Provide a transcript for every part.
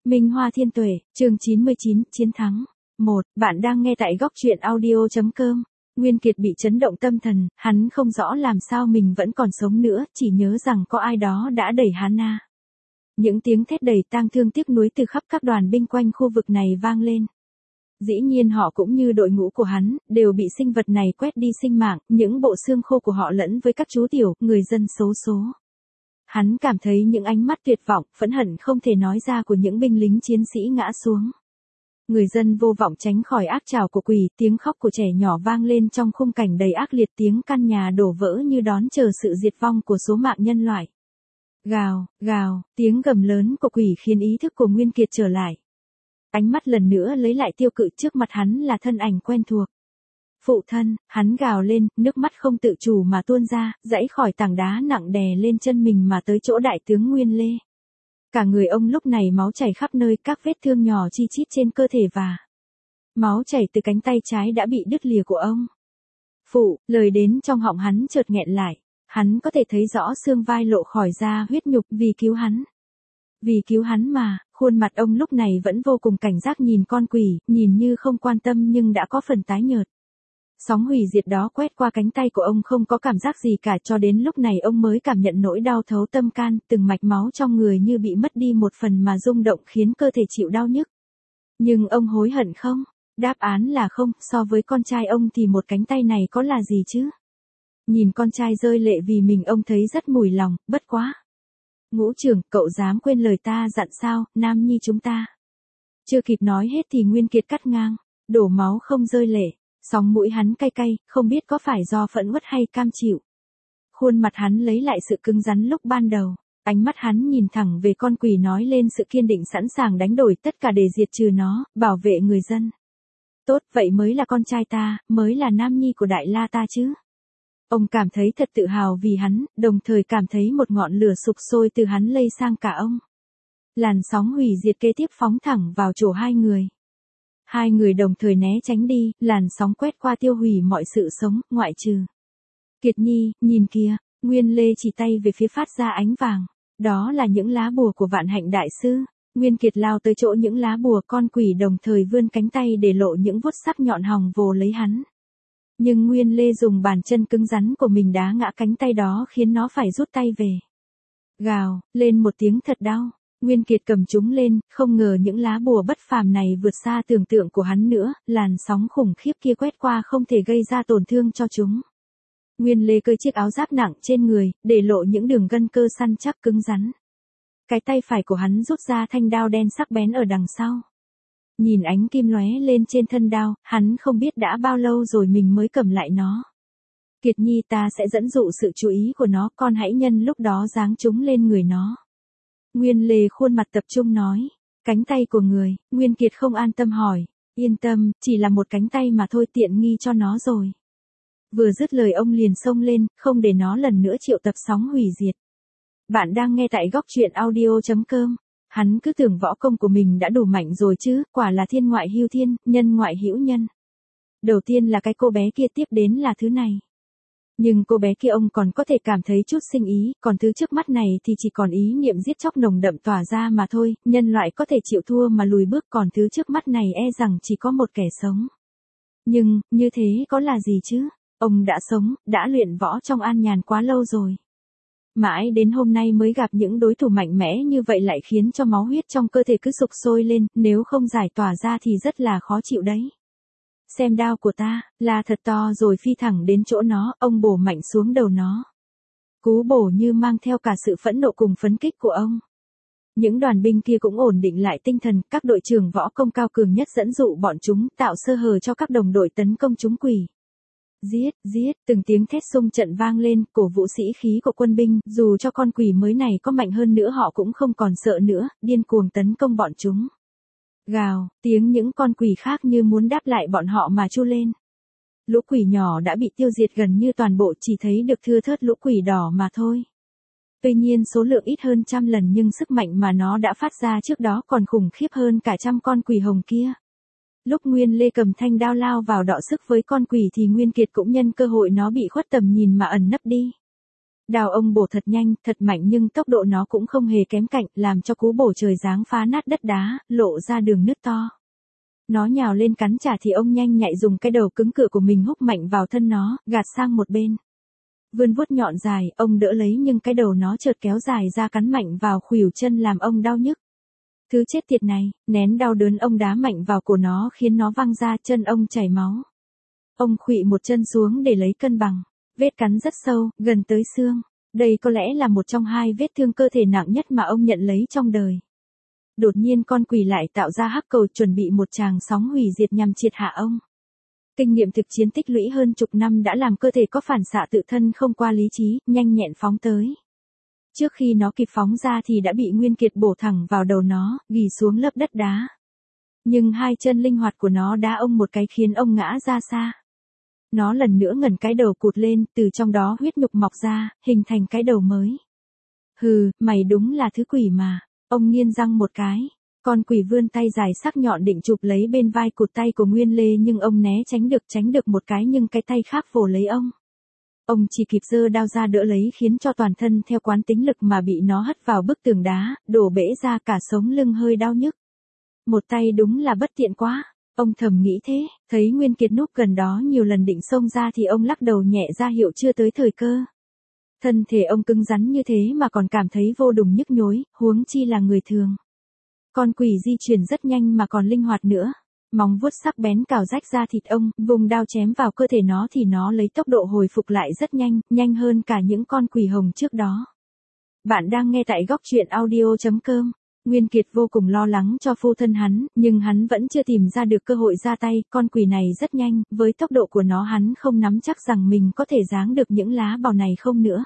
Minh Hoa Thiên Tuệ, chương 99, Chiến thắng. 1. Bạn đang nghe tại góc truyện audio.com. Nguyên Kiệt bị chấn động tâm thần, hắn không rõ làm sao mình vẫn còn sống nữa, chỉ nhớ rằng có ai đó đã đẩy hắn na. Những tiếng thét đầy tang thương tiếc nuối từ khắp các đoàn binh quanh khu vực này vang lên. Dĩ nhiên họ cũng như đội ngũ của hắn, đều bị sinh vật này quét đi sinh mạng, những bộ xương khô của họ lẫn với các chú tiểu, người dân xấu số. Hắn cảm thấy những ánh mắt tuyệt vọng, phẫn hận không thể nói ra của những binh lính chiến sĩ ngã xuống. Người dân vô vọng tránh khỏi ác trảo của quỷ, tiếng khóc của trẻ nhỏ vang lên trong khung cảnh đầy ác liệt, tiếng căn nhà đổ vỡ như đón chờ sự diệt vong của số mạng nhân loại. Gào, gào, tiếng gầm lớn của quỷ khiến ý thức của Nguyên Kiệt trở lại. Ánh mắt lần nữa lấy lại tiêu cự, trước mặt hắn là thân ảnh quen thuộc. Phụ thân, hắn gào lên, nước mắt không tự chủ mà tuôn ra, giãy khỏi tảng đá nặng đè lên chân mình mà tới chỗ đại tướng Nguyên Lê. Cả người ông lúc này máu chảy khắp nơi, các vết thương nhỏ chi chít trên cơ thể và máu chảy từ cánh tay trái đã bị đứt lìa của ông. Phụ, lời đến trong họng hắn chợt nghẹn lại, hắn có thể thấy rõ xương vai lộ khỏi da huyết nhục, vì cứu hắn. Vì cứu hắn mà, khuôn mặt ông lúc này vẫn vô cùng cảnh giác nhìn con quỷ, nhìn như không quan tâm nhưng đã có phần tái nhợt. Sóng hủy diệt đó quét qua cánh tay của ông không có cảm giác gì cả, cho đến lúc này ông mới cảm nhận nỗi đau thấu tâm can, từng mạch máu trong người như bị mất đi một phần mà rung động khiến cơ thể chịu đau nhức. Nhưng ông hối hận không? Đáp án là không, so với con trai ông thì một cánh tay này có là gì chứ? Nhìn con trai rơi lệ vì mình, ông thấy rất mùi lòng, bất quá. Ngũ trưởng, cậu dám quên lời ta dặn sao, Nam Nhi chúng ta. Chưa kịp nói hết thì Nguyên Kiệt cắt ngang, đổ máu không rơi lệ. Sóng mũi hắn cay cay, không biết có phải do phẫn uất hay cam chịu. Khuôn mặt hắn lấy lại sự cứng rắn lúc ban đầu, ánh mắt hắn nhìn thẳng về con quỷ nói lên sự kiên định sẵn sàng đánh đổi tất cả để diệt trừ nó, bảo vệ người dân. Tốt, vậy mới là con trai ta, mới là Nam Nhi của Đại La ta chứ. Ông cảm thấy thật tự hào vì hắn, đồng thời cảm thấy một ngọn lửa sục sôi từ hắn lây sang cả ông. Làn sóng hủy diệt kế tiếp phóng thẳng vào chỗ hai người. Hai người đồng thời né tránh đi, làn sóng quét qua tiêu hủy mọi sự sống, ngoại trừ. Kiệt Nhi, nhìn kìa, Nguyên Lê chỉ tay về phía phát ra ánh vàng. Đó là những lá bùa của Vạn Hạnh Đại Sư. Nguyên Kiệt lao tới chỗ những lá bùa, con quỷ đồng thời vươn cánh tay để lộ những vuốt sắc nhọn hòng vồ lấy hắn. Nhưng Nguyên Lê dùng bàn chân cứng rắn của mình đá ngã cánh tay đó khiến nó phải rút tay về. Gào, lên một tiếng thật đau. Nguyên Kiệt cầm chúng lên, không ngờ những lá bùa bất phàm này vượt xa tưởng tượng của hắn nữa, làn sóng khủng khiếp kia quét qua không thể gây ra tổn thương cho chúng. Nguyên Lê cởi chiếc áo giáp nặng trên người, để lộ những đường gân cơ săn chắc cứng rắn. Cái tay phải của hắn rút ra thanh đao đen sắc bén ở đằng sau. Nhìn ánh kim lóe lên trên thân đao, hắn không biết đã bao lâu rồi mình mới cầm lại nó. Kiệt Nhi, ta sẽ dẫn dụ sự chú ý của nó, con hãy nhân lúc đó giáng chúng lên người nó. Nguyên Lê khuôn mặt tập trung nói, cánh tay của người. Nguyên Kiệt không an tâm hỏi, yên tâm, chỉ là một cánh tay mà thôi, tiện nghi cho nó rồi. Vừa dứt lời ông liền xông lên, không để nó lần nữa triệu tập sóng hủy diệt. Bạn đang nghe tại góc truyện audio.com. Hắn cứ tưởng võ công của mình đã đủ mạnh rồi chứ, quả là thiên ngoại hữu thiên, nhân ngoại hữu nhân. Đầu tiên là cái cô bé kia, tiếp đến là thứ này. Nhưng cô bé kia ông còn có thể cảm thấy chút sinh ý, còn thứ trước mắt này thì chỉ còn ý niệm giết chóc nồng đậm tỏa ra mà thôi, nhân loại có thể chịu thua mà lùi bước, còn thứ trước mắt này e rằng chỉ có một kẻ sống. Nhưng, như thế có là gì chứ? Ông đã sống, đã luyện võ trong an nhàn quá lâu rồi. Mãi đến hôm nay mới gặp những đối thủ mạnh mẽ như vậy lại khiến cho máu huyết trong cơ thể cứ sục sôi lên, nếu không giải tỏa ra thì rất là khó chịu đấy. Xem đao của ta, là thật to rồi, phi thẳng đến chỗ nó, ông bổ mạnh xuống đầu nó. Cú bổ như mang theo cả sự phẫn nộ cùng phấn kích của ông. Những đoàn binh kia cũng ổn định lại tinh thần, các đội trưởng võ công cao cường nhất dẫn dụ bọn chúng, tạo sơ hở cho các đồng đội tấn công chúng quỷ. Giết, giết, từng tiếng thét xung trận vang lên, cổ vũ sĩ khí của quân binh, dù cho con quỷ mới này có mạnh hơn nữa họ cũng không còn sợ nữa, điên cuồng tấn công bọn chúng. Gào, tiếng những con quỷ khác như muốn đáp lại bọn họ mà chu lên. Lũ quỷ nhỏ đã bị tiêu diệt gần như toàn bộ, chỉ thấy được thưa thớt lũ quỷ đỏ mà thôi. Tuy nhiên số lượng ít hơn 100 lần nhưng sức mạnh mà nó đã phát ra trước đó còn khủng khiếp hơn cả 100 con quỷ hồng kia. Lúc Nguyên Lê cầm thanh đao lao vào đọ sức với con quỷ thì Nguyên Kiệt cũng nhân cơ hội nó bị khuất tầm nhìn mà ẩn nấp đi. Đao ông bổ thật nhanh, thật mạnh nhưng tốc độ nó cũng không hề kém cạnh, làm cho cú bổ trời giáng phá nát đất đá, lộ ra đường nứt to. Nó nhào lên cắn trả thì ông nhanh nhạy dùng cái đầu cứng cựa của mình húc mạnh vào thân nó, gạt sang một bên. Vươn vuốt nhọn dài, ông đỡ lấy nhưng cái đầu nó chợt kéo dài ra cắn mạnh vào khuỷu chân làm ông đau nhức. Thứ chết tiệt này, nén đau đớn ông đá mạnh vào cổ nó khiến nó văng ra, chân ông chảy máu. Ông khuỵu một chân xuống để lấy cân bằng. Vết cắn rất sâu, gần tới xương. Đây có lẽ là một trong hai vết thương cơ thể nặng nhất mà ông nhận lấy trong đời. Đột nhiên con quỷ lại tạo ra hắc cầu chuẩn bị một tràng sóng hủy diệt nhằm triệt hạ ông. Kinh nghiệm thực chiến tích lũy hơn chục năm đã làm cơ thể có phản xạ tự thân không qua lý trí, nhanh nhẹn phóng tới. Trước khi nó kịp phóng ra thì đã bị Nguyên Kiệt bổ thẳng vào đầu nó, ghì xuống lớp đất đá. Nhưng hai chân linh hoạt của nó đá ông một cái khiến ông ngã ra xa. Nó lần nữa ngẩng cái đầu cụt lên, từ trong đó huyết nhục mọc ra, hình thành cái đầu mới. Hừ, mày đúng là thứ quỷ mà. Ông nghiến răng một cái. Con quỷ vươn tay dài sắc nhọn định chụp lấy bên vai cụt tay của Nguyên Lê nhưng ông né tránh được một cái nhưng cái tay khác vồ lấy ông. Ông chỉ kịp giơ đao ra đỡ lấy khiến cho toàn thân theo quán tính lực mà bị nó hất vào bức tường đá, đổ bể ra cả sống lưng hơi đau nhức. Một tay đúng là bất tiện quá. Ông thầm nghĩ thế, thấy Nguyên Kiệt núp gần đó nhiều lần định xông ra thì ông lắc đầu nhẹ ra hiệu chưa tới thời cơ. Thân thể ông cứng rắn như thế mà còn cảm thấy vô đùng nhức nhối, huống chi là người thường. Con quỷ di chuyển rất nhanh mà còn linh hoạt nữa. Móng vuốt sắc bén cào rách ra thịt ông, vùng đao chém vào cơ thể nó thì nó lấy tốc độ hồi phục lại rất nhanh, nhanh hơn cả những con quỷ hồng trước đó. Bạn đang nghe tại góc truyện audio.com. Nguyên Kiệt vô cùng lo lắng cho phu thân hắn, nhưng hắn vẫn chưa tìm ra được cơ hội ra tay, con quỷ này rất nhanh, với tốc độ của nó hắn không nắm chắc rằng mình có thể giáng được những lá bào này không nữa.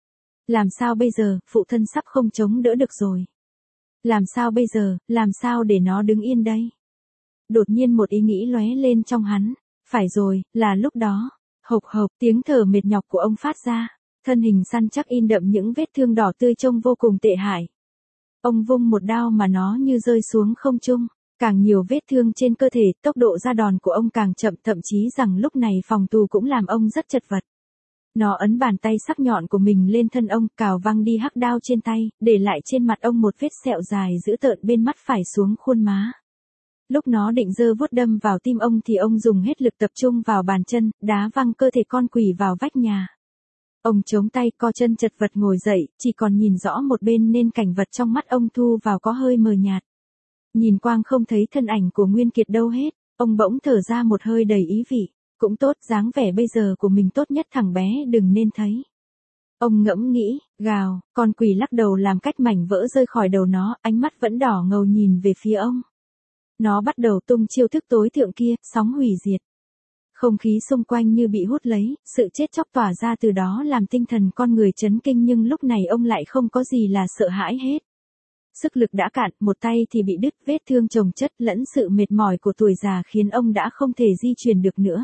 Làm sao bây giờ, phụ thân sắp không chống đỡ được rồi. Làm sao bây giờ, làm sao để nó đứng yên đây? Đột nhiên một ý nghĩ lóe lên trong hắn. Phải rồi, là lúc đó. Hộc hộc, tiếng thở mệt nhọc của ông phát ra. Thân hình săn chắc in đậm những vết thương đỏ tươi trông vô cùng tệ hại. Ông vung một đao mà nó như rơi xuống không trung. Càng nhiều vết thương trên cơ thể, tốc độ ra đòn của ông càng chậm, thậm chí rằng lúc này phòng tù cũng làm ông rất chật vật. Nó ấn bàn tay sắc nhọn của mình lên thân ông, cào văng đi hắc đao trên tay, để lại trên mặt ông một vết sẹo dài dữ tợn bên mắt phải xuống khuôn má. Lúc nó định giơ vuốt đâm vào tim ông thì ông dùng hết lực tập trung vào bàn chân, đá văng cơ thể con quỷ vào vách nhà. Ông chống tay co chân chật vật ngồi dậy, chỉ còn nhìn rõ một bên nên cảnh vật trong mắt ông thu vào có hơi mờ nhạt. Nhìn quang không thấy thân ảnh của Nguyên Kiệt đâu hết, ông bỗng thở ra một hơi đầy ý vị. Cũng tốt, dáng vẻ bây giờ của mình tốt nhất thằng bé đừng nên thấy. Ông ngẫm nghĩ, gào, con quỷ lắc đầu làm cách mảnh vỡ rơi khỏi đầu nó, ánh mắt vẫn đỏ ngầu nhìn về phía ông. Nó bắt đầu tung chiêu thức tối thượng kia, sóng hủy diệt. Không khí xung quanh như bị hút lấy, sự chết chóc tỏa ra từ đó làm tinh thần con người chấn kinh nhưng lúc này ông lại không có gì là sợ hãi hết. Sức lực đã cạn, một tay thì bị đứt, vết thương chồng chất lẫn sự mệt mỏi của tuổi già khiến ông đã không thể di chuyển được nữa.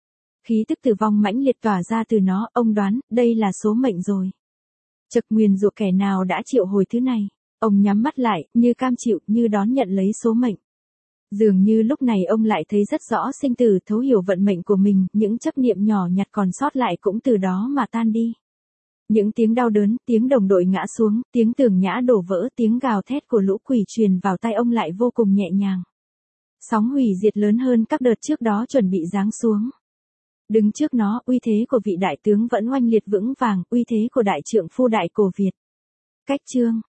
Khí tức tử vong mãnh liệt tỏa ra từ nó, ông đoán, đây là số mệnh rồi. Chực nguyền rủa kẻ nào đã triệu hồi thứ này. Ông nhắm mắt lại, như cam chịu, như đón nhận lấy số mệnh. Dường như lúc này ông lại thấy rất rõ sinh tử, thấu hiểu vận mệnh của mình, những chấp niệm nhỏ nhặt còn sót lại cũng từ đó mà tan đi. Những tiếng đau đớn, tiếng đồng đội ngã xuống, tiếng tường nhã đổ vỡ, tiếng gào thét của lũ quỷ truyền vào tai ông lại vô cùng nhẹ nhàng. Sóng hủy diệt lớn hơn các đợt trước đó chuẩn bị giáng xuống. Đứng trước nó, uy thế của vị đại tướng vẫn oanh liệt vững vàng, uy thế của đại trượng phu đại cổ Việt. Cách chương